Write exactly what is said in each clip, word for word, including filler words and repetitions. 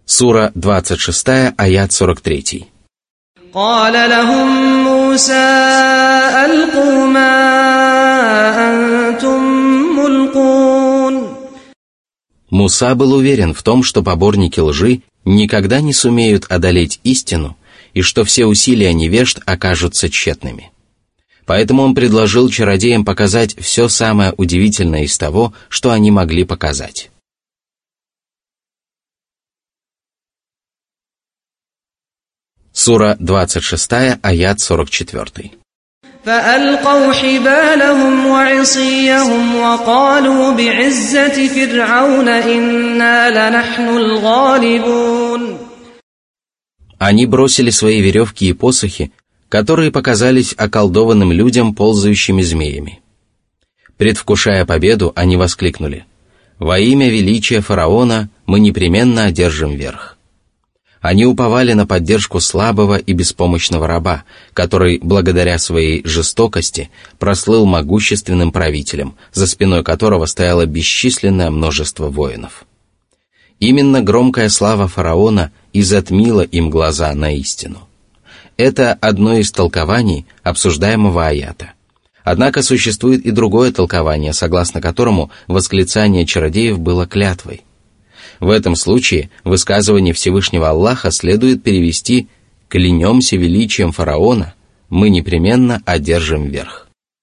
Сура двадцать шесть, аят сорок три. قال لهم موسى ألقوا ما أنتم ملقون. Муса был уверен в том, что поборники лжи никогда не сумеют одолеть истину и что все усилия невежд окажутся тщетными. Поэтому он предложил чародеям показать все самое удивительное из того, что они могли показать. Сура двадцать шесть, аят сорок четыре. فألقوا حبالهم وعصيهم وقالوا بعزة فرعون إنا لنحن الغالبون. Они бросили свои веревки и посохи, которые показались околдованным людям ползающими змеями. Предвкушая победу, они воскликнули: «Во имя величия фараона мы непременно одержим верх». Они уповали на поддержку слабого и беспомощного раба, который, благодаря своей жестокости, прослыл могущественным правителем, за спиной которого стояло бесчисленное множество воинов. Именно громкая слава фараона и затмила им глаза на истину. Это одно из толкований обсуждаемого аята. Однако существует и другое толкование, согласно которому восклицание чародеев было клятвой. В этом случае высказывание Всевышнего Аллаха следует перевести: «Клянемся величием фараона, мы непременно одержим верх».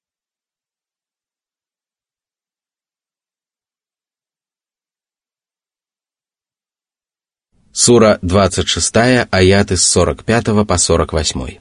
Сура двадцать шесть, аяты с сорок пятого по сорок восьмой.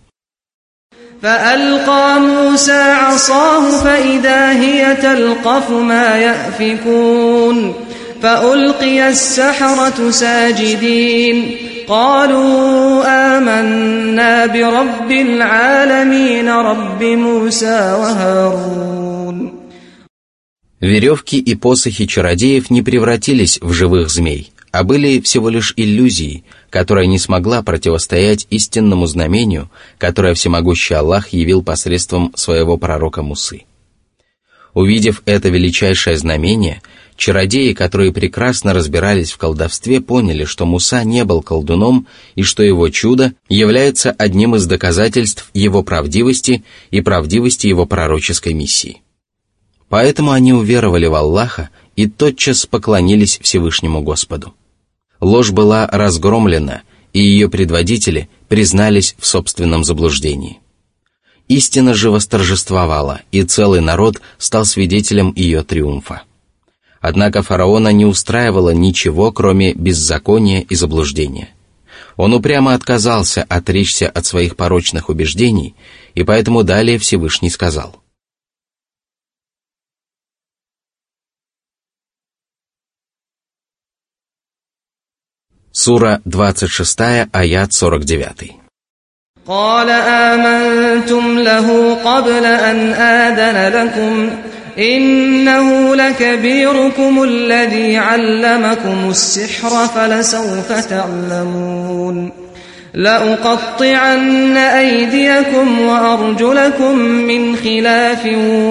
فألقى موسى عصاه فإذا هي تلقف ما يأفكون فألقي السحرة ساجدين قالوا آمنا برب العالمين رب موسى وهارون. Веревки и посохи чародеев не превратились в живых змей, а были всего лишь иллюзией, которая не смогла противостоять истинному знамению, которое всемогущий Аллах явил посредством своего пророка Мусы. Увидев это величайшее знамение, чародеи, которые прекрасно разбирались в колдовстве, поняли, что Муса не был колдуном и что его чудо является одним из доказательств его правдивости и правдивости его пророческой миссии. Поэтому они уверовали в Аллаха и тотчас поклонились Всевышнему Господу. Ложь была разгромлена, и ее предводители признались в собственном заблуждении. Истина же восторжествовала, и целый народ стал свидетелем ее триумфа. Однако фараона не устраивало ничего, кроме беззакония и заблуждения. Он упрямо отказался отречься от своих порочных убеждений, и поэтому далее Всевышний сказал: Сура двадцать шесть, аят сорок девять. قال آمنتم له قبل أن آذن لكم إنه لكبيركم الذي علمكم السحر فلسوف تعلمون لأقطعن أيديكم وأرجلكم من خلاف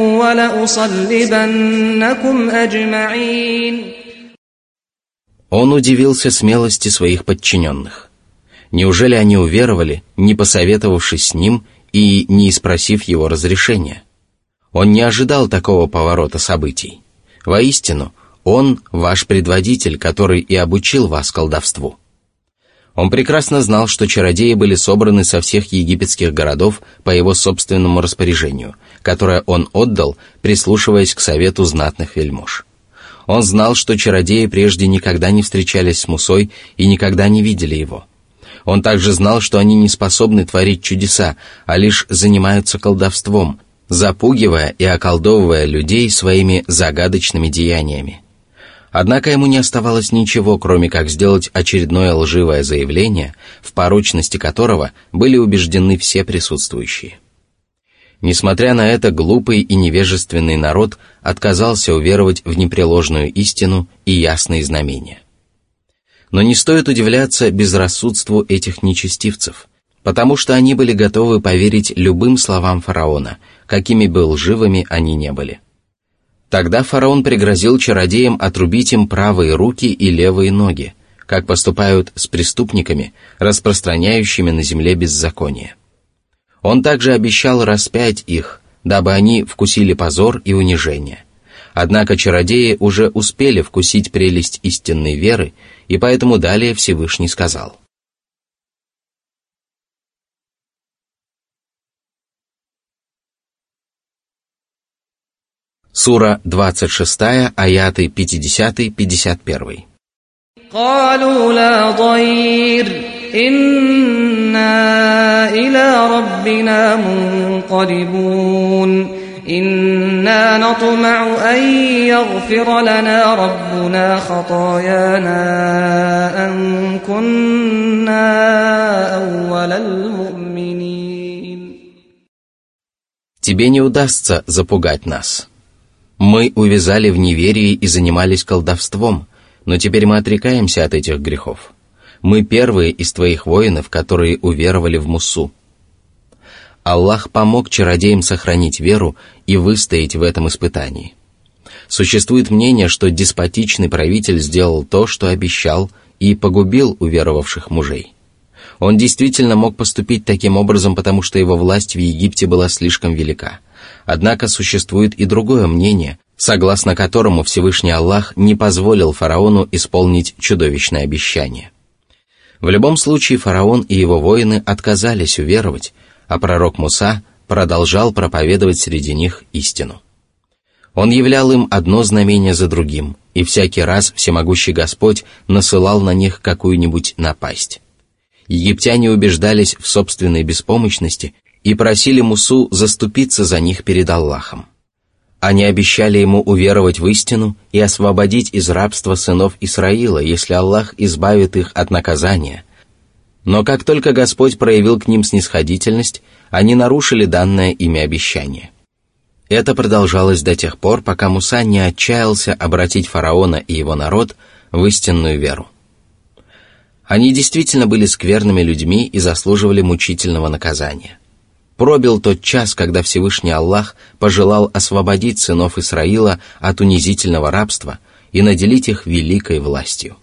ولأصلبنكم أجمعين. Он удивился смелости своих подчиненных. Неужели они уверовали, не посоветовавшись с ним и не спросив его разрешения? Он не ожидал такого поворота событий. Воистину, он ваш предводитель, который и обучил вас колдовству. Он прекрасно знал, что чародеи были собраны со всех египетских городов по его собственному распоряжению, которое он отдал, прислушиваясь к совету знатных вельмож. Он знал, что чародеи прежде никогда не встречались с Мусой и никогда не видели его. Он также знал, что они не способны творить чудеса, а лишь занимаются колдовством, запугивая и околдовывая людей своими загадочными деяниями. Однако ему не оставалось ничего, кроме как сделать очередное лживое заявление, в порочности которого были убеждены все присутствующие. Несмотря на это, глупый и невежественный народ отказался уверовать в непреложную истину и ясные знамения. Но не стоит удивляться безрассудству этих нечестивцев, потому что они были готовы поверить любым словам фараона, какими бы лживыми они не были. Тогда фараон пригрозил чародеям отрубить им правые руки и левые ноги, как поступают с преступниками, распространяющими на земле беззаконие. Он также обещал распять их, дабы они вкусили позор и унижение. Однако чародеи уже успели вкусить прелесть истинной веры, и поэтому далее Всевышний сказал: Сура двадцать шесть, аяты пятьдесят-пятьдесят один. قالوا لا ضير إنا إلى ربنا منقلبون إنا نطمع أن يغفر لنا ربنا خطايانا أن كنا أول المؤمنين. Тебе не удастся запугать нас. Мы увязали в неверии и занимались колдовством, но теперь мы отрекаемся от этих грехов. Мы первые из твоих воинов, которые уверовали в Муссу. Аллах помог чародеям сохранить веру и выстоять в этом испытании. Существует мнение, что деспотичный правитель сделал то, что обещал, и погубил уверовавших мужей. Он действительно мог поступить таким образом, потому что его власть в Египте была слишком велика. Однако существует и другое мнение, согласно которому Всевышний Аллах не позволил фараону исполнить чудовищное обещание. В любом случае фараон и его воины отказались уверовать, а пророк Муса продолжал проповедовать среди них истину. Он являл им одно знамение за другим, и всякий раз всемогущий Господь насылал на них какую-нибудь напасть. Египтяне убеждались в собственной беспомощности и просили Мусу заступиться за них перед Аллахом. Они обещали ему уверовать в истину и освободить из рабства сынов Исраила, если Аллах избавит их от наказания. Но как только Господь проявил к ним снисходительность, они нарушили данное ими обещание. Это продолжалось до тех пор, пока Муса не отчаялся обратить фараона и его народ в истинную веру. Они действительно были скверными людьми и заслуживали мучительного наказания. Пробил тот час, когда Всевышний Аллах пожелал освободить сынов Исраила от унизительного рабства и наделить их великой властью.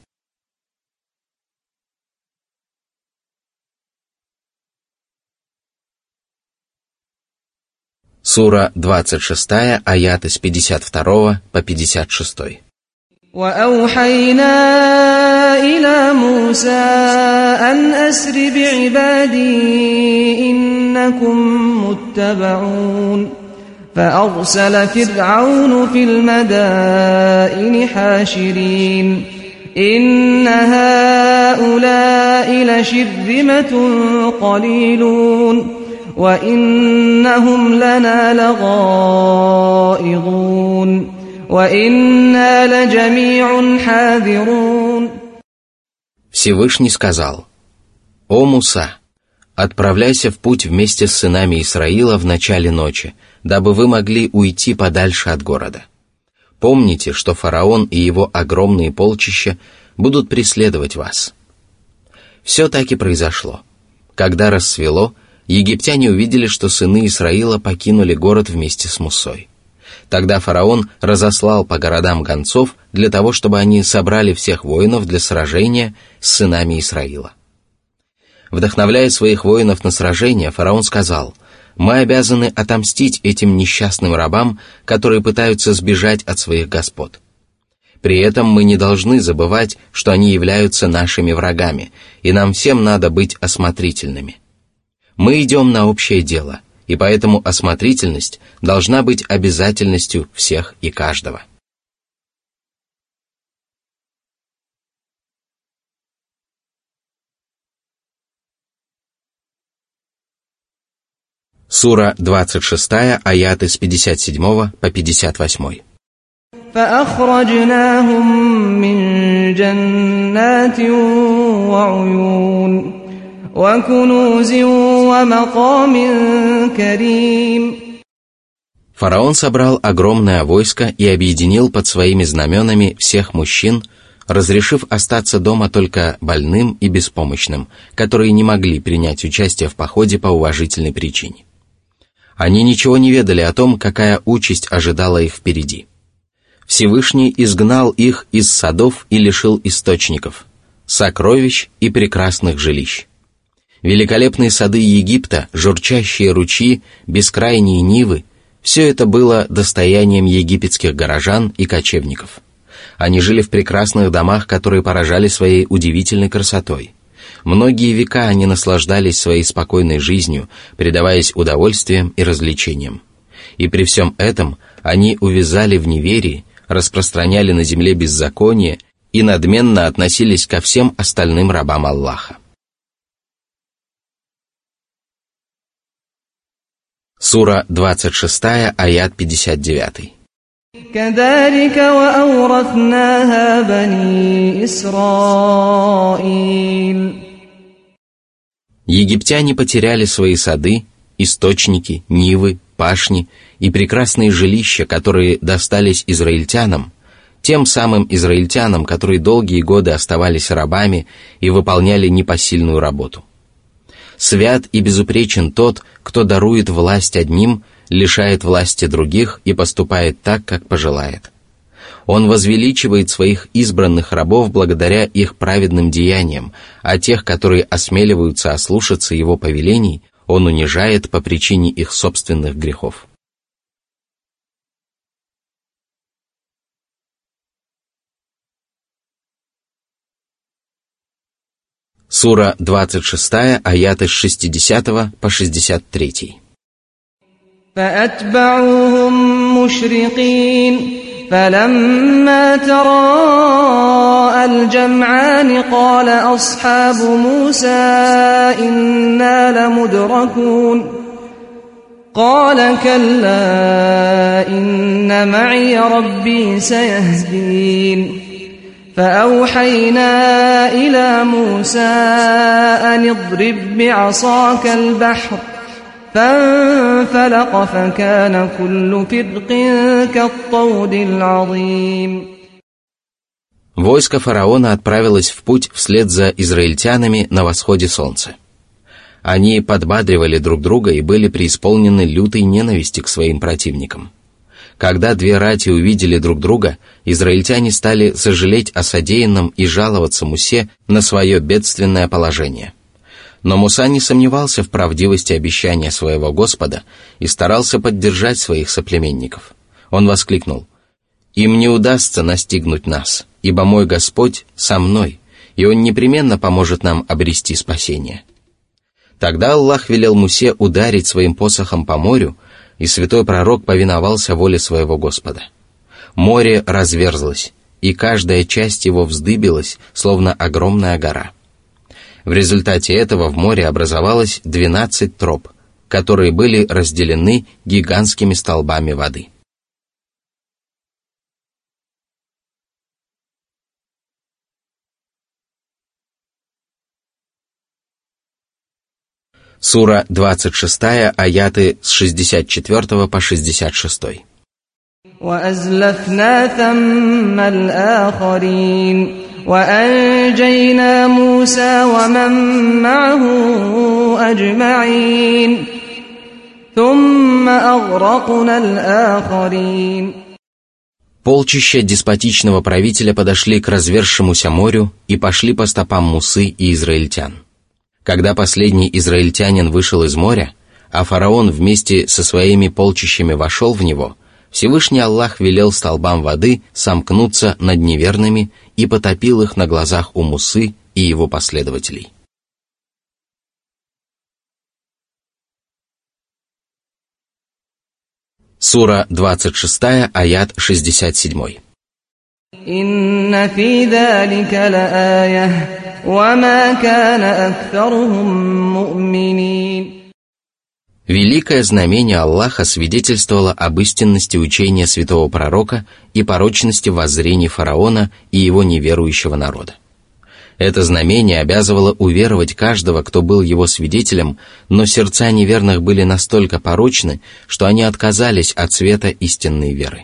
Сура двадцать шесть, аяты с пятьдесят два по пятьдесят шесть. وأوحينا إلى موسى أن أسر بعبادي إنكم متبعون فأرسل فرعون في المدائن حاشرين إن هؤلاء لشرذمة قليلون وإنهم لنا لغائظون وَإِنَّا لَجَمِيعٌ حَاذِرُونَ. Всевышний сказал: «О Муса, отправляйся в путь вместе с сынами Исраила в начале ночи, дабы вы могли уйти подальше от города. Помните, что фараон и его огромные полчища будут преследовать вас». Все так и произошло. Когда рассвело, египтяне увидели, что сыны Исраила покинули город вместе с Мусой. Тогда фараон разослал по городам гонцов для того, чтобы они собрали всех воинов для сражения с сынами Исраила. Вдохновляя своих воинов на сражение, фараон сказал: «Мы обязаны отомстить этим несчастным рабам, которые пытаются сбежать от своих господ. При этом мы не должны забывать, что они являются нашими врагами, и нам всем надо быть осмотрительными. Мы идем на общее дело, и поэтому осмотрительность должна быть обязательностью всех и каждого». Сура двадцать шесть, аяты с пятьдесят семь по пятьдесят восемь. فأخرجناهم من جنات وعيون وكنوز ومقام كريم. Фараон собрал огромное войско и объединил под своими знаменами всех мужчин, разрешив остаться дома только больным и беспомощным, которые не могли принять участие в походе по уважительной причине. Они ничего не ведали о том, какая участь ожидала их впереди. Всевышний изгнал их из садов и лишил источников. сокровищ и прекрасных жилищ. Великолепные сады Египта, журчащие ручьи, бескрайние нивы – все это было достоянием египетских горожан и кочевников. Они жили в прекрасных домах, которые поражали своей удивительной красотой. Многие века они наслаждались своей спокойной жизнью, предаваясь удовольствиям и развлечениям. И при всем этом они увязали в неверии, распространяли на земле беззаконие и надменно относились ко всем остальным рабам Аллаха. Сура двадцать шесть, аят пятьдесят девять. كذلك وأورثناها بني إسرائيل. Египтяне потеряли свои сады, источники, нивы, пашни и прекрасные жилища, которые достались израильтянам, тем самым израильтянам, которые долгие годы оставались рабами и выполняли непосильную работу. Свят и безупречен тот, кто дарует власть одним, лишает власти других и поступает так, как пожелает. Он возвеличивает своих избранных рабов благодаря их праведным деяниям, а тех, которые осмеливаются ослушаться его повелений, он унижает по причине их собственных грехов. Сура двадцать шесть, аяты с шестидесятого по шестьдесят третий. فأتبعوهم مشرقين فلما تراءى الجمعان قال أصحاب موسى إنا لمدركون قال كلا إن معي ربي سيهدين فأوحينا إلى موسى أن اضرب بعصاك البحر فانفلق فكان كل فرق كالطود العظيم. Войско фараона отправилось в путь вслед за израильтянами на восходе солнца. Они подбадривали друг друга и были преисполнены лютой ненависти к своим противникам. Когда две рати увидели друг друга, израильтяне стали сожалеть о содеянном и жаловаться Мусе на свое бедственное положение. Но Муса не сомневался в правдивости обещания своего Господа и старался поддержать своих соплеменников. Он воскликнул: «Им не удастся настигнуть нас, ибо мой Господь со мной, и Он непременно поможет нам обрести спасение». Тогда Аллах велел Мусе ударить своим посохом по морю, и святой пророк повиновался воле своего Господа. Море разверзлось, и каждая часть его вздыбилась, словно огромная гора. В результате этого в море образовалось двенадцать троп, которые были разделены гигантскими столбами воды. Сура двадцать шесть, аяты с шестьдесят четвёртого по шестьдесят шесть. وأزلفنا ثم الآخرين وأنجينا موسى ومن معه أجمعين ثم أغرقنا الآخرين. Полчища деспотичного правителя подошли к разверзшемуся морю и пошли по стопам Мусы и израильтян. Когда последний израильтянин вышел из моря, а фараон вместе со своими полчищами вошел в него, Всевышний Аллах велел столбам воды сомкнуться над неверными и потопил их на глазах у Мусы и его последователей. Сура двадцать шесть, аят шестьдесят семь. إن في ذلك لآية وما كان أكثرهم مؤمنين. Великое знамение Аллаха свидетельствовало об истинности учения святого пророка и порочности воззрений фараона и его неверующего народа. Это знамение обязывало уверовать каждого, кто был его свидетелем, но сердца неверных были настолько порочны, что они отказались от света истинной веры.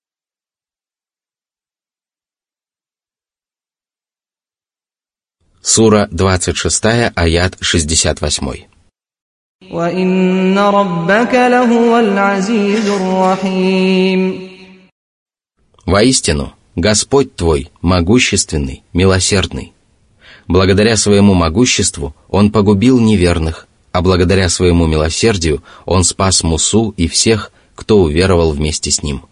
Сура двадцать шесть, аят шестьдесят восемь. وَإِنَّ رَبَّكَ لَهُوَ الْعَزِيزُ الرَّحِيمُ. Воистину, Господь твой могущественный, милосердный. Благодаря своему могуществу он погубил неверных, а благодаря своему милосердию он спас Мусу и всех, кто уверовал вместе с ним.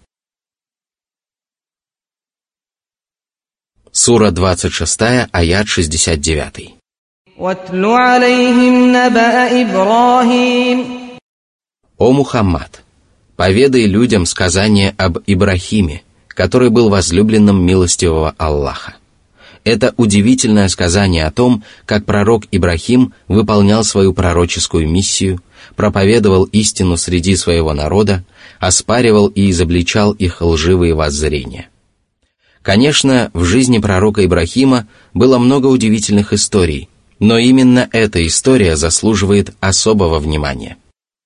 Сура двадцать шесть, аят шестьдесят девять. وَاتْلُ عَلَيْهِمْ نَبَأَ إِبْرَاهِيمَ. «О Мухаммад, поведай людям сказание об Ибрахиме, который был возлюбленным милостивого Аллаха. Это удивительное сказание о том, как пророк Ибрахим выполнял свою пророческую миссию, проповедовал истину среди своего народа, оспаривал и изобличал их лживые воззрения. Конечно, в жизни пророка Ибрахима было много удивительных историй, но именно эта история заслуживает особого внимания.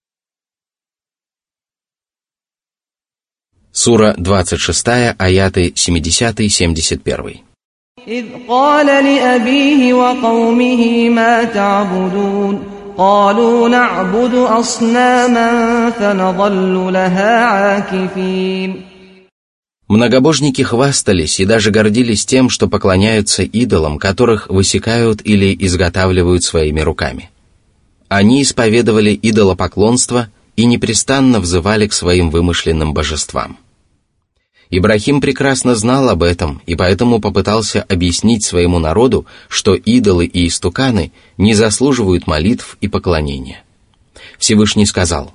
Сура двадцать шесть, аяты семьдесят-семьдесят один. إِذْ قَالَ لِأَبِيهِ وَقَوْمِهِ مَا تَعْبُدُونَ قَالُوا نَعْبُدُ أَصْنَامًا فَنَظَلُّ لَهَا عَاكِفِينَ. Многобожники хвастались и даже гордились тем, что поклоняются идолам, которых высекают или изготавливают своими руками. Они исповедовали идолопоклонство и непрестанно взывали к своим вымышленным божествам. Ибрахим прекрасно знал об этом и поэтому попытался объяснить своему народу, что идолы и истуканы не заслуживают молитв и поклонения. Всевышний сказал: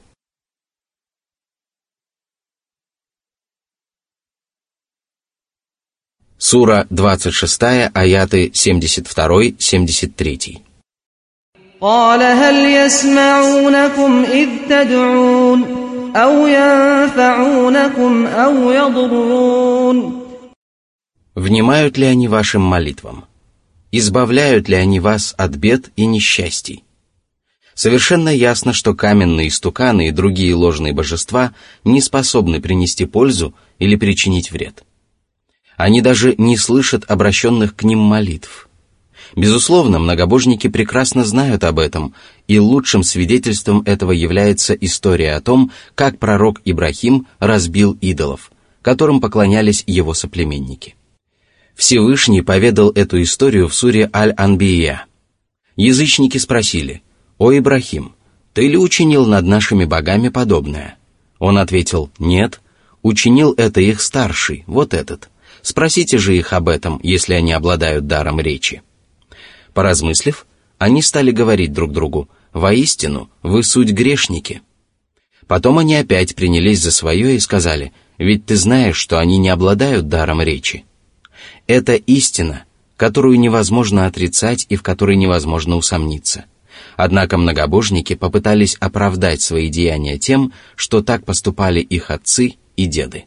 Сура двадцать шесть, аяты семьдесят два - семьдесят три. قَالَ هَلْ يَسْمَعُونَكُمْ إِذْ تَدْعُونَ أَوْ يَنفَعُونَكُمْ أَوْ يَضُرُّونَ. Внимают ли они вашим молитвам? Избавляют ли они вас от бед и несчастий? Совершенно ясно, что каменные истуканы и другие ложные божества не способны принести пользу или причинить вред. Они даже не слышат обращенных к ним молитв. Безусловно, многобожники прекрасно знают об этом, и лучшим свидетельством этого является история о том, как пророк Ибрахим разбил идолов, которым поклонялись его соплеменники. Всевышний поведал эту историю в суре Аль-Анбия. Язычники спросили: «О Ибрахим, ты ли учинил над нашими богами подобное?» Он ответил: «Нет, учинил это их старший, вот этот. Спросите же их об этом, если они обладают даром речи». Поразмыслив, они стали говорить друг другу: «Воистину, вы суть грешники». Потом они опять принялись за свое и сказали: «Ведь ты знаешь, что они не обладают даром речи». Это истина, которую невозможно отрицать и в которой невозможно усомниться. Однако многобожники попытались оправдать свои деяния тем, что так поступали их отцы и деды.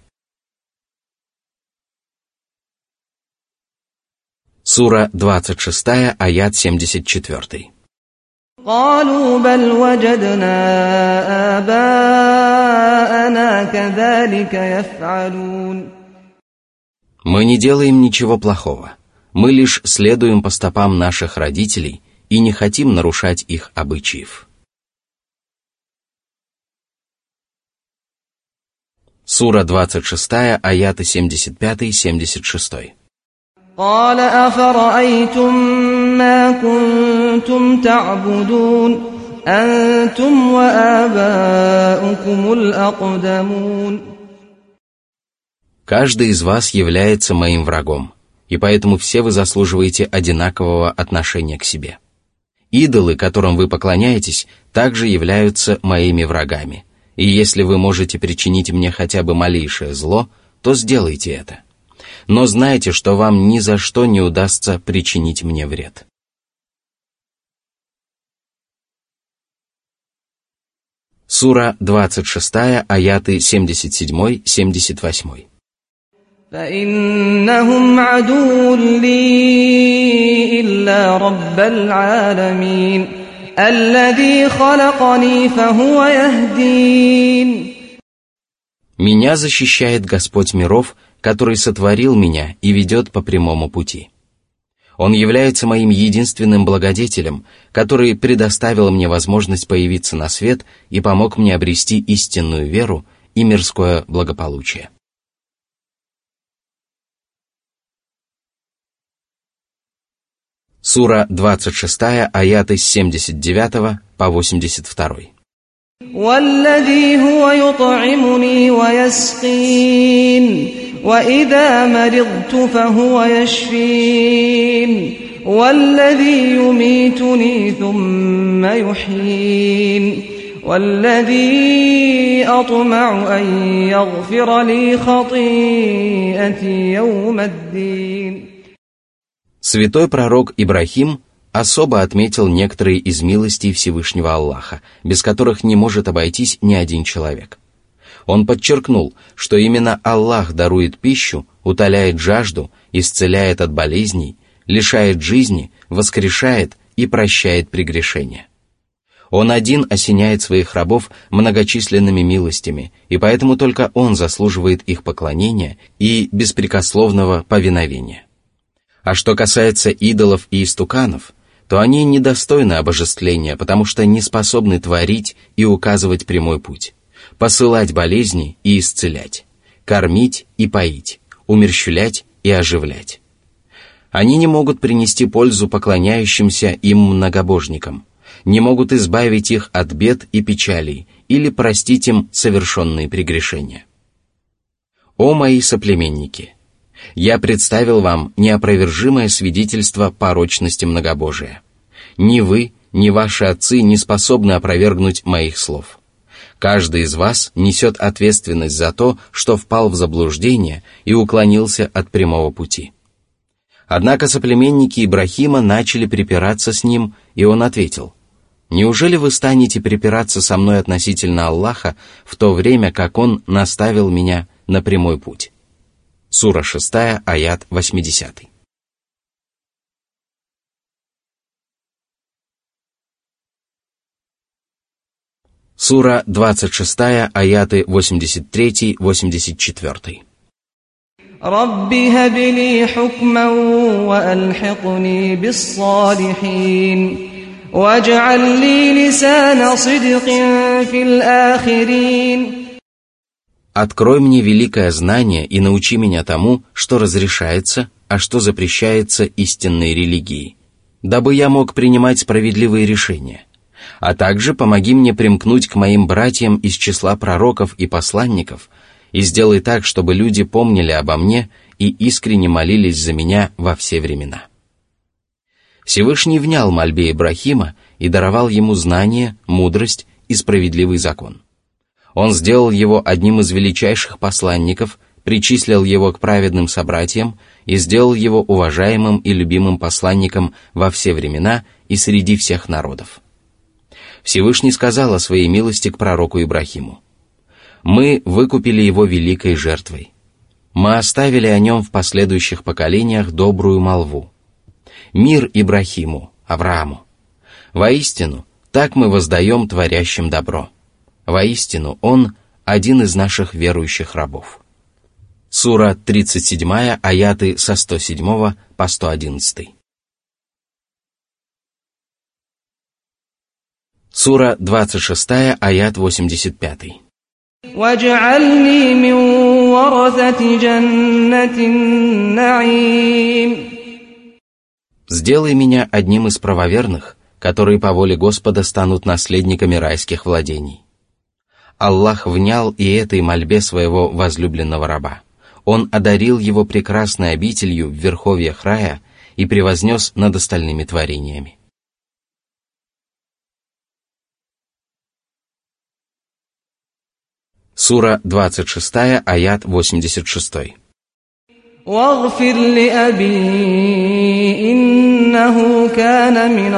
Сура двадцать шесть, аят семьдесят четыре. قَالُوا بَلْ وَجَدْنَا آبَاءَنَا كَذَلِكَ يَفْعَلُونَ. Мы не делаем ничего плохого. Мы лишь следуем по стопам наших родителей и не хотим нарушать их обычаев. Сура двадцать шесть, аяты семьдесят пять - семьдесят шесть. قَالَ أَفَرَأَيْتُمْ مَا كُنْتُمْ تَعْبُدُونَ أَنْتُمْ وَآبَاؤُكُمُ الْأَقْدَمُونَ. Каждый из вас является моим врагом, и поэтому все вы заслуживаете одинакового отношения к себе. Идолы, которым вы поклоняетесь, также являются моими врагами, и если вы можете причинить мне хотя бы малейшее зло, то сделайте это. Но знайте, что вам ни за что не удастся причинить мне вред. Сура двадцать шесть, аяты семьдесят семь - семьдесят восемь. فَإِنَّهُمْ عَدُوٌّ لِّي إِلَّا رَبَّ الْعَالَمِينَ الَّذِي خَلَقَنِي فَهُوَ يَهْدِينِ. Меня защищает Господь миров, который сотворил меня и ведет по прямому пути. Он является моим единственным благодетелем, который предоставил мне возможность появиться на свет и помог мне обрести истинную веру и мирское благополучие. Сура двадцать шесть, аяты с семьдесят девять по восемьдесят два. والذي هو يطعمني ويسقين وإذا مرضت فهو يشفين والذي يميتني ثم يحيين والذي أطمع أن يغفر لي خطيئتي يوم الدين. Святой пророк Ибрахим особо отметил некоторые из милостей Всевышнего Аллаха, без которых не может обойтись ни один человек. Он подчеркнул, что именно Аллах дарует пищу, утоляет жажду, исцеляет от болезней, лишает жизни, воскрешает и прощает прегрешения. Он один осеняет своих рабов многочисленными милостями, и поэтому только Он заслуживает их поклонения и беспрекословного повиновения. А что касается идолов и истуканов, то они недостойны обожествления, потому что не способны творить и указывать прямой путь, посылать болезни и исцелять, кормить и поить, умерщвлять и оживлять. Они не могут принести пользу поклоняющимся им многобожникам, не могут избавить их от бед и печалей или простить им совершенные прегрешения. О мои соплеменники! Я представил вам неопровержимое свидетельство порочности многобожия. Ни вы, ни ваши отцы не способны опровергнуть моих слов. Каждый из вас несет ответственность за то, что впал в заблуждение и уклонился от прямого пути. Однако соплеменники Ибрахима начали припираться с ним, и он ответил: «Неужели вы станете припираться со мной относительно Аллаха, в то время как Он наставил меня на прямой путь?» Сура шесть, аят восемьдесят. Сура двадцать шесть, аяты восемьдесят три восемьдесят четыре. رب هب لي حكما وألحقني بالصالحين واجعل لي لسان صدق في الآخرين. Открой мне великое знание и научи меня тому, что разрешается, а что запрещается истинной религией, дабы я мог принимать справедливые решения. А также помоги мне примкнуть к моим братьям из числа пророков и посланников и сделай так, чтобы люди помнили обо мне и искренне молились за меня во все времена. Всевышний внял мольбе Ибрахима и даровал ему знание, мудрость и справедливый закон. Он сделал его одним из величайших посланников, причислил его к праведным собратьям и сделал его уважаемым и любимым посланником во все времена и среди всех народов. Всевышний сказал о своей милости к пророку Ибрахиму: «Мы выкупили его великой жертвой. Мы оставили о нем в последующих поколениях добрую молву. Мир Ибрахиму, Аврааму. Воистину, так мы воздаем творящим добро. Воистину, он один из наших верующих рабов». Сура тридцать семь, аяты со сто семь по сто одиннадцать. Сура двадцать шесть, аят восемьдесят пять. واجعلني من ورثة جنة النعيم. Сделай меня одним из правоверных, которые по воле Господа станут наследниками райских владений. Аллах внял и этой мольбе своего возлюбленного раба. Он одарил его прекрасной обителью в верховьях рая и превознес над остальными творениями. Сура двадцать шесть, аят восемьдесят шесть. واغفر لأبي إنه كان من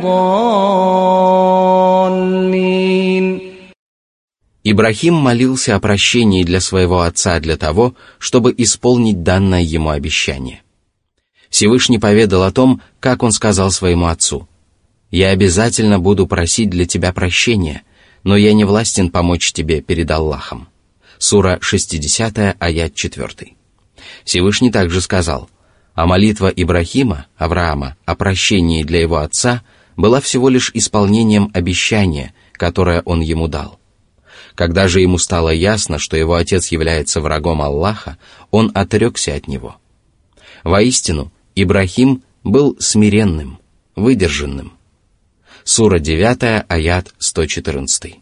الضالين. Ибрахим молился о прощении для своего отца для того, чтобы исполнить данное ему обещание. Всевышний поведал о том, как он сказал своему отцу: «Я обязательно буду просить для тебя прощения, но я не властен помочь тебе перед Аллахом». Сура шестьдесят, аят четыре. Всевышний также сказал: «А молитва Ибрахима, Авраама, о прощении для его отца была всего лишь исполнением обещания, которое он ему дал. Когда же ему стало ясно, что его отец является врагом Аллаха, он отрекся от него. Воистину, Ибрахим был смиренным, выдержанным. Сура девять, аят сто четырнадцать.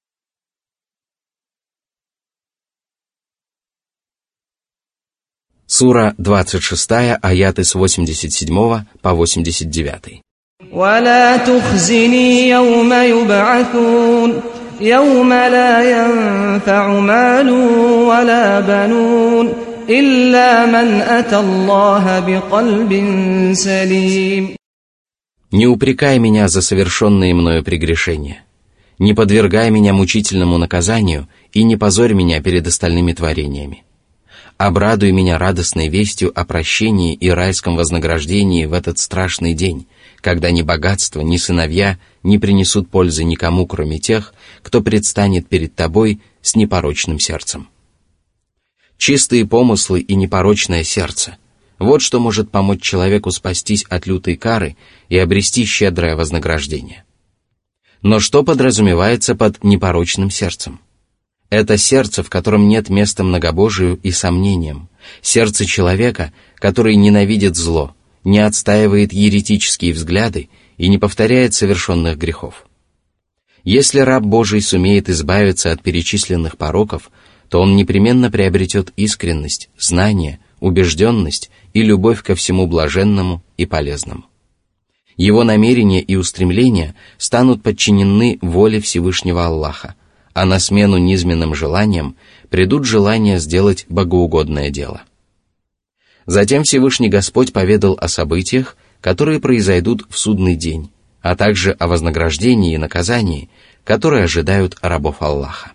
Сура двадцать шесть, аяты с восемьдесят семь по восемьдесят девять. ولا تخزني يوم يبعثون يوم لا ينفع مال ولا بنون إلا من أتى الله بقلب سليم. Не упрекай меня за совершенные мною прегрешения, не подвергай меня мучительному наказанию и не позорь меня перед остальными творениями. Обрадуй меня радостной вестью о прощении и райском вознаграждении в этот страшный день, когда ни богатство, ни сыновья не принесут пользы никому, кроме тех, кто предстанет перед тобой с непорочным сердцем. Чистые помыслы и непорочное сердце – вот что может помочь человеку спастись от лютой кары и обрести щедрое вознаграждение. Но что подразумевается под непорочным сердцем? Это сердце, в котором нет места многобожию и сомнениям, сердце человека, который ненавидит зло, не отстаивает еретические взгляды и не повторяет совершенных грехов. Если раб Божий сумеет избавиться от перечисленных пороков, то он непременно приобретет искренность, знание, убежденность и любовь ко всему блаженному и полезному. Его намерения и устремления станут подчинены воле Всевышнего Аллаха, а на смену низменным желаниям придут желания сделать богоугодное дело. Затем Всевышний Господь поведал о событиях, которые произойдут в судный день, а также о вознаграждении и наказании, которые ожидают рабов Аллаха.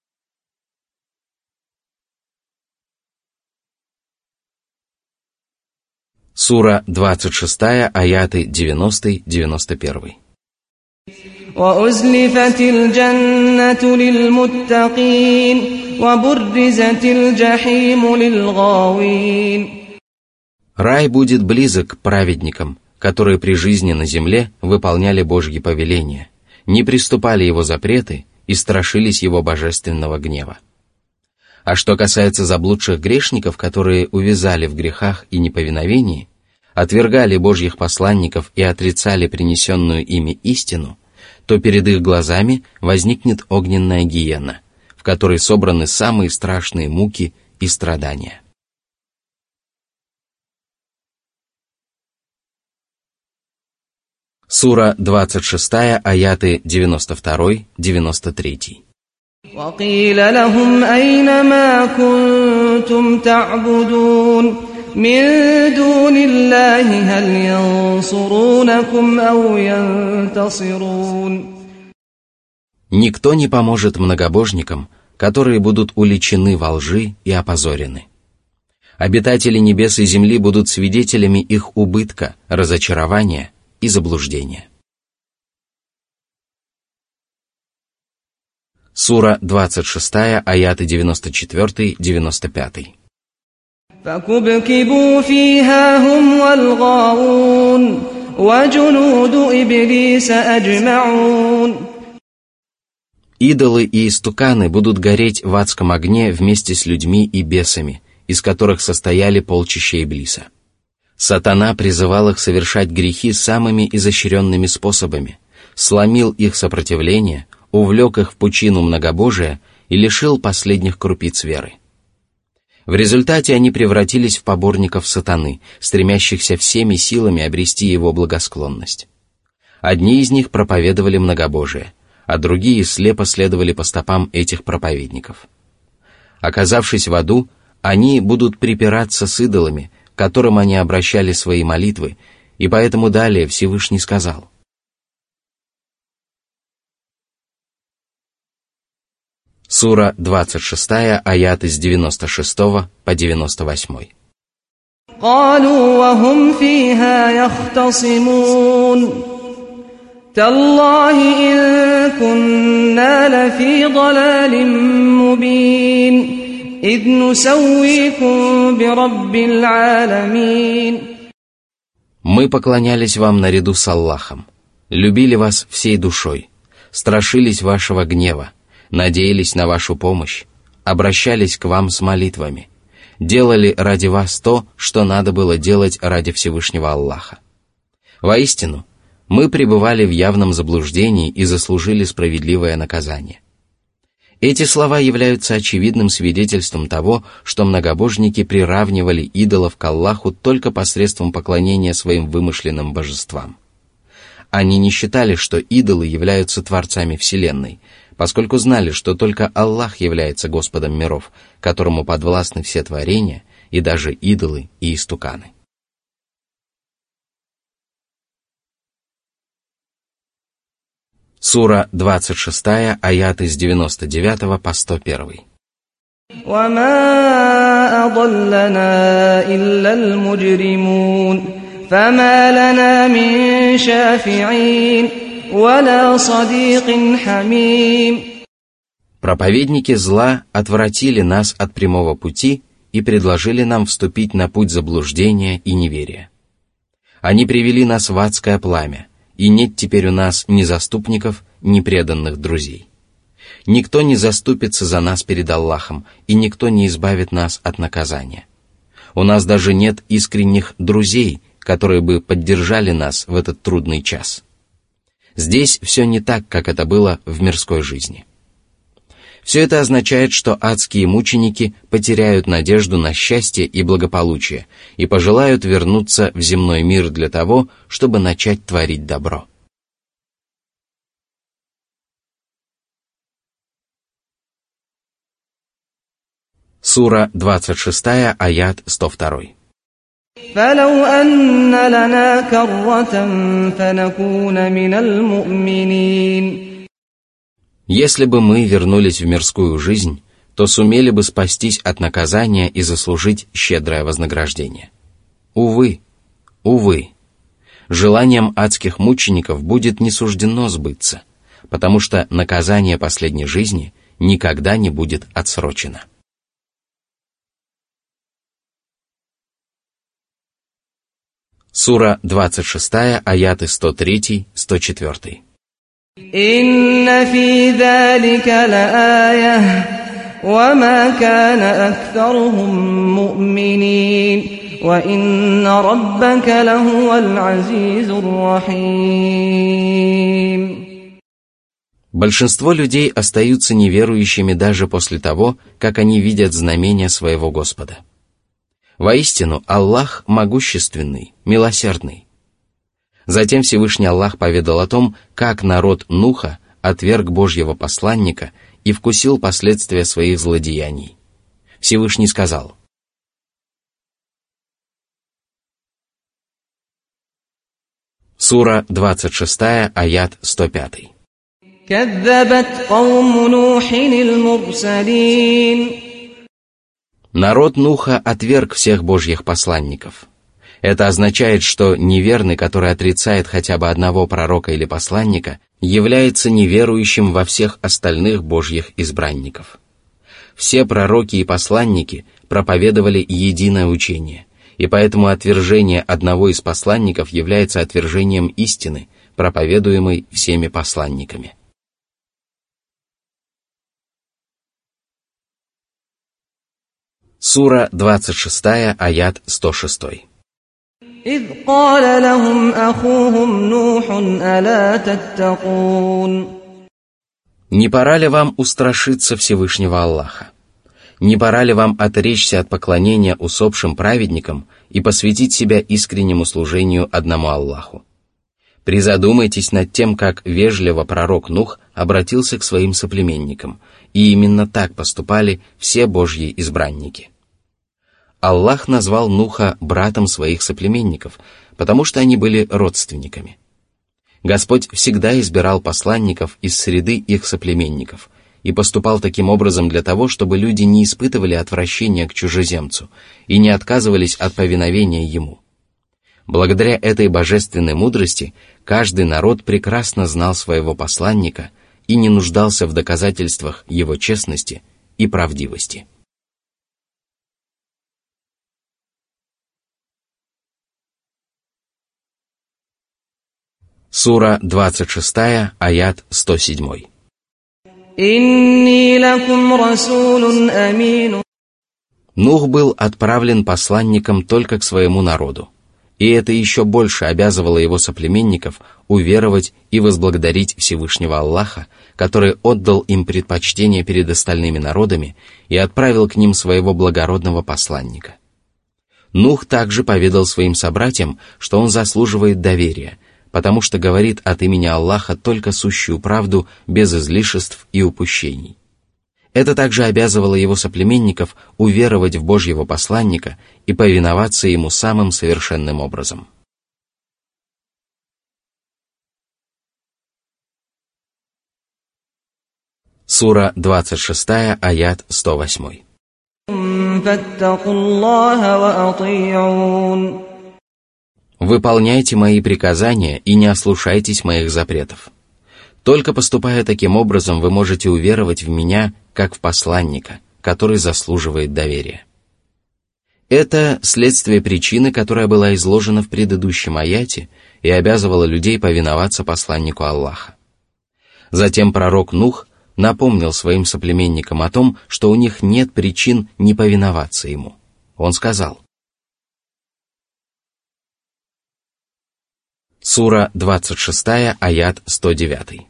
Сура двадцать шесть, аяты девяносто девяносто один. وأزلفت الجنة للمتقين وبرزت الجحيم للغاوين. Рай будет близок к праведникам, которые при жизни на земле выполняли Божьи повеления, не приступали его запреты и страшились его божественного гнева. А что касается заблудших грешников, которые увязали в грехах и неповиновении, отвергали Божьих посланников и отрицали принесенную ими истину, то перед их глазами возникнет огненная гиенна, в которой собраны самые страшные муки и страдания. Сура двадцать шесть, аяты девяносто два девяносто три. وقيل لهم أين ما كنتم تعبدون من دون الله هل ينصرونكم أو ينتصرون. Никто не поможет многобожникам, которые будут уличены во лжи и опозорены. Обитатели небес и земли будут свидетелями их убытка, разочарования и заблуждения. Сура двадцать шесть, аяты девяносто четыре девяносто пять. فكبكبوا فيها هم والغاوون وجنود إبليس أجمعون. Идолы и истуканы будут гореть в адском огне вместе с людьми и бесами, из которых состояли полчища Иблиса. Сатана призывал их совершать грехи самыми изощренными способами, сломил их сопротивление, увлек их в пучину многобожия и лишил последних крупиц веры. В результате они превратились в поборников сатаны, стремящихся всеми силами обрести его благосклонность. Одни из них проповедовали многобожие, а другие слепо следовали по стопам этих проповедников. Оказавшись в аду, они будут припираться с идолами, к которым они обращали свои молитвы, и поэтому далее Всевышний сказал: Сура двадцать шесть, аяты с девяносто шесть по девяносто восемь. قالوا وهم فيها يختصمون تالله إن كنا لفي ضلال مبين إذ نسويكم برب العالمين. Мы поклонялись вам наряду с Аллахом, любили вас всей душой, страшились вашего гнева, надеялись на вашу помощь, обращались к вам с молитвами, делали ради вас то, что надо было делать ради Всевышнего Аллаха. Воистину, Мы пребывали в явном заблуждении и заслужили справедливое наказание. Эти слова являются очевидным свидетельством того, что многобожники приравнивали идолов к Аллаху только посредством поклонения своим вымышленным божествам. Они не считали, что идолы являются творцами Вселенной, поскольку знали, что только Аллах является Господом миров, которому подвластны все творения, и даже идолы и истуканы. Сура двадцать шесть, аяты с девяносто девятого по сто один. وَمَا أَضَلَّنَا إِلَّا الْمُجْرِمُونَ فَمَا لَنَا مِن شَافِعِينَ وَلَا صَدِيقٍ حَمِيمٍ. Проповедники зла отвратили нас от прямого пути и предложили нам вступить на путь заблуждения и неверия. Они привели нас в адское пламя, и нет теперь у нас ни заступников, ни преданных друзей. Никто не заступится за нас перед Аллахом, и никто не избавит нас от наказания. У нас даже нет искренних друзей, которые бы поддержали нас в этот трудный час. Здесь все не так, как это было в мирской жизни. Все это означает, что адские мученики потеряют надежду на счастье и благополучие и пожелают вернуться в земной мир для того, чтобы начать творить добро. Сура двадцать шесть, аят сто два. فَلَوْ أَنَّ لَنَا كَرَّةً فَنَكُونَ مِنَ الْمُؤْمِنِينَ. Если бы мы вернулись в мирскую жизнь, то сумели бы спастись от наказания и заслужить щедрое вознаграждение. Увы, увы, желанием адских мучеников будет не суждено сбыться, потому что наказание последней жизни никогда не будет отсрочено. Сура двадцать шесть, аяты сто три - сто четыре. إِنَّ فِي ذَلِكَ لَآيَةً وَمَا كَانَ أَكْثَرُهُم مُّؤْمِنِينَ وَإِنَّ رَبَّكَ لَهُوَ الْعَزِيزُ الرَّحِيمُ. Большинство людей остаются неверующими даже после того, как они видят знамения своего Господа. Воистину, Аллах могущественный, милосердный. Затем Всевышний Аллах поведал о том, как народ Нуха отверг Божьего посланника и вкусил последствия своих злодеяний. Всевышний сказал: Сура двадцать шесть, аят сто пять. كَذَّبَتْ قَوْمُ نُوحٍ الْمُرْسَلِينَ. Народ Нуха отверг всех Божьих посланников. Это означает, что неверный, который отрицает хотя бы одного пророка или посланника, является неверующим во всех остальных Божьих избранников. Все пророки и посланники проповедовали единое учение, и поэтому отвержение одного из посланников является отвержением истины, проповедуемой всеми посланниками. Сура двадцать шесть, аят сто шесть. إِذْ قَالَ لَهُمْ أَخُوهُمْ نُوحٌ أَلَا تَتَّقُونَ. Не пора ли вам устрашиться Всевышнего Аллаха? Не пора ли вам отречься от поклонения усопшим праведникам и посвятить себя искреннему служению одному Аллаху? Призадумайтесь над тем, как вежливо пророк Нух обратился к своим соплеменникам, и именно так поступали все Божьи избранники. Аллах назвал Нуха братом своих соплеменников, потому что они были родственниками. Господь всегда избирал посланников из среды их соплеменников и поступал таким образом для того, чтобы люди не испытывали отвращения к чужеземцу и не отказывались от повиновения ему. Благодаря этой божественной мудрости каждый народ прекрасно знал своего посланника и не нуждался в доказательствах его честности и правдивости. Сура двадцать шесть, аят сто семь. «Инни лакум расулун амин». Нух был отправлен посланником только к своему народу, и это еще больше обязывало его соплеменников уверовать и возблагодарить Всевышнего Аллаха, который отдал им предпочтение перед остальными народами и отправил к ним своего благородного посланника. Нух также поведал своим собратьям, что он заслуживает доверия, потому что говорит от имени Аллаха только сущую правду, без излишеств и упущений. Это также обязывало его соплеменников уверовать в Божьего посланника и повиноваться ему самым совершенным образом. Сура двадцать шесть, аят сто восемь. «Выполняйте мои приказания и не ослушайтесь моих запретов. Только поступая таким образом, вы можете уверовать в меня, как в посланника, который заслуживает доверия». Это следствие причины, которая была изложена в предыдущем аяте и обязывала людей повиноваться посланнику Аллаха. Затем пророк Нух напомнил своим соплеменникам о том, что у них нет причин не повиноваться ему. Он сказал: Сура двадцать шесть, аят сто девять.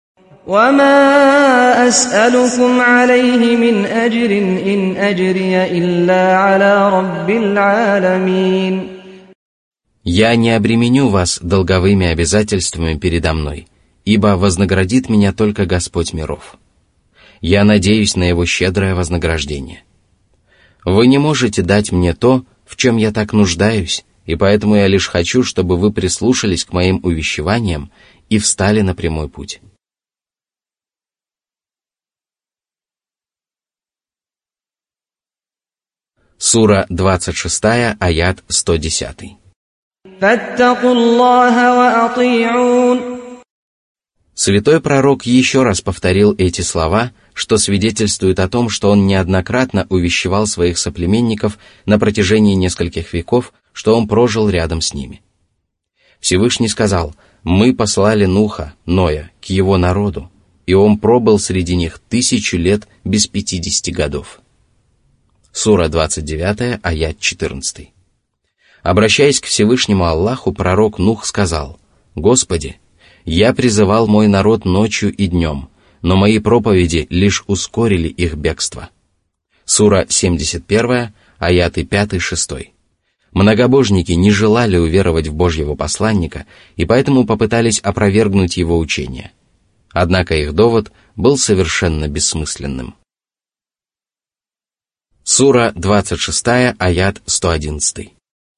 وَمَا أَسْأَلُكُمْ عَلَيْهِ مِنْ أَجْرٍ إِنْ أَجْرِيَ إِلَّا عَلَى رَبِّ الْعَالَمِينَ. «Я не обременю вас долговыми обязательствами передо мной, ибо вознаградит меня только Господь миров. Я надеюсь на Его щедрое вознаграждение. Вы не можете дать мне то, в чем я так нуждаюсь, и поэтому я лишь хочу, чтобы вы прислушались к моим увещеваниям и встали на прямой путь». Сура двадцать шесть, аят сто десять. Святой пророк еще раз повторил эти слова, что свидетельствует о том, что он неоднократно увещевал своих соплеменников на протяжении нескольких веков, что он прожил рядом с ними. Всевышний сказал: «Мы послали Нуха, Ноя, к его народу, и он пробыл среди них тысячу лет без пятидесяти годов». Сура двадцать девять, аят четырнадцать. Обращаясь к Всевышнему Аллаху, пророк Нух сказал: «Господи, я призывал мой народ ночью и днем, но мои проповеди лишь ускорили их бегство». Сура семьдесят один, аяты пять-шесть. Многобожники не желали уверовать в Божьего посланника и поэтому попытались опровергнуть его учение. Однако их довод был совершенно бессмысленным. Сура двадцать шесть, аят сто одиннадцать.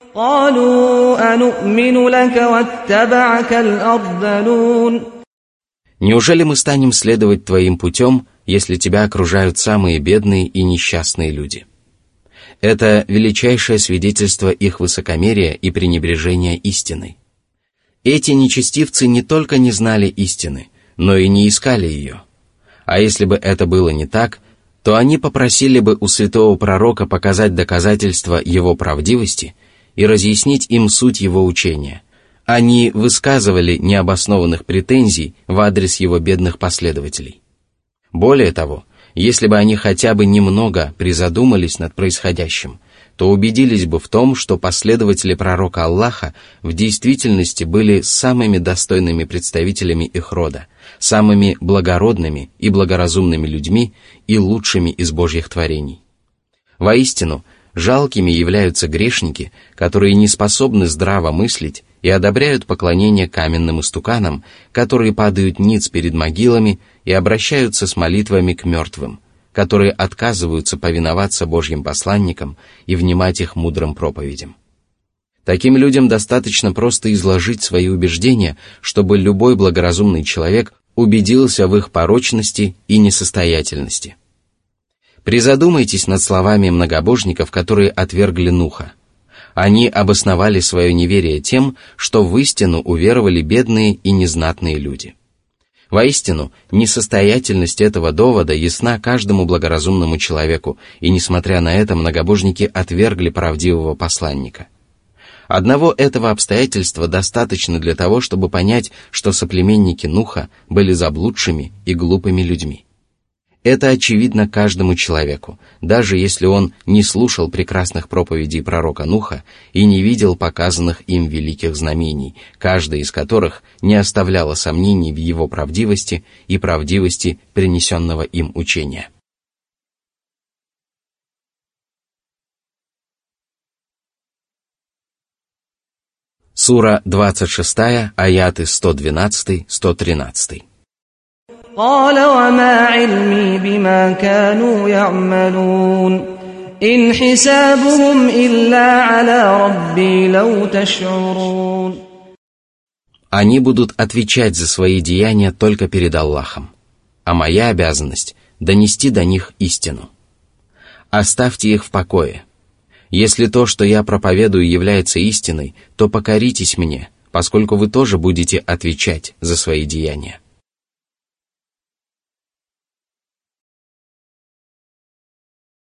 «Неужели мы станем следовать твоим путем, если тебя окружают самые бедные и несчастные люди?» Это величайшее свидетельство их высокомерия и пренебрежения истиной. Эти нечестивцы не только не знали истины, но и не искали ее. А если бы это было не так, то они попросили бы у святого пророка показать доказательства его правдивости и разъяснить им суть его учения. Они высказывали необоснованных претензий в адрес его бедных последователей. Более того, если бы они хотя бы немного призадумались над происходящим, то убедились бы в том, что последователи пророка Аллаха в действительности были самыми достойными представителями их рода, самыми благородными и благоразумными людьми и лучшими из Божьих творений. Воистину, жалкими являются грешники, которые не способны здраво мыслить и одобряют поклонение каменным истуканам, которые падают ниц перед могилами и обращаются с молитвами к мертвым, которые отказываются повиноваться Божьим посланникам и внимать их мудрым проповедям. Таким людям достаточно просто изложить свои убеждения, чтобы любой благоразумный человек убедился в их порочности и несостоятельности. Призадумайтесь над словами многобожников, которые отвергли Нуха. Они обосновали свое неверие тем, что в истину уверовали бедные и незнатные люди. Воистину, несостоятельность этого довода ясна каждому благоразумному человеку, и, несмотря на это, многобожники отвергли правдивого посланника. Одного этого обстоятельства достаточно для того, чтобы понять, что соплеменники Нуха были заблудшими и глупыми людьми. Это очевидно каждому человеку, даже если он не слушал прекрасных проповедей пророка Нуха и не видел показанных им великих знамений, каждое из которых не оставляло сомнений в его правдивости и правдивости принесенного им учения. Сура двадцать шесть, аяты сто двенадцать - сто тринадцать. قال وما علمي بما كانوا يعملون إن حسابهم إلا على ربي لو تشعرون. Они будут отвечать за свои деяния только перед Аллахом, а моя обязанность — донести до них истину. Оставьте их в покое. Если то, что я проповедую, является истиной, то покоритесь мне, поскольку вы тоже будете отвечать за свои деяния.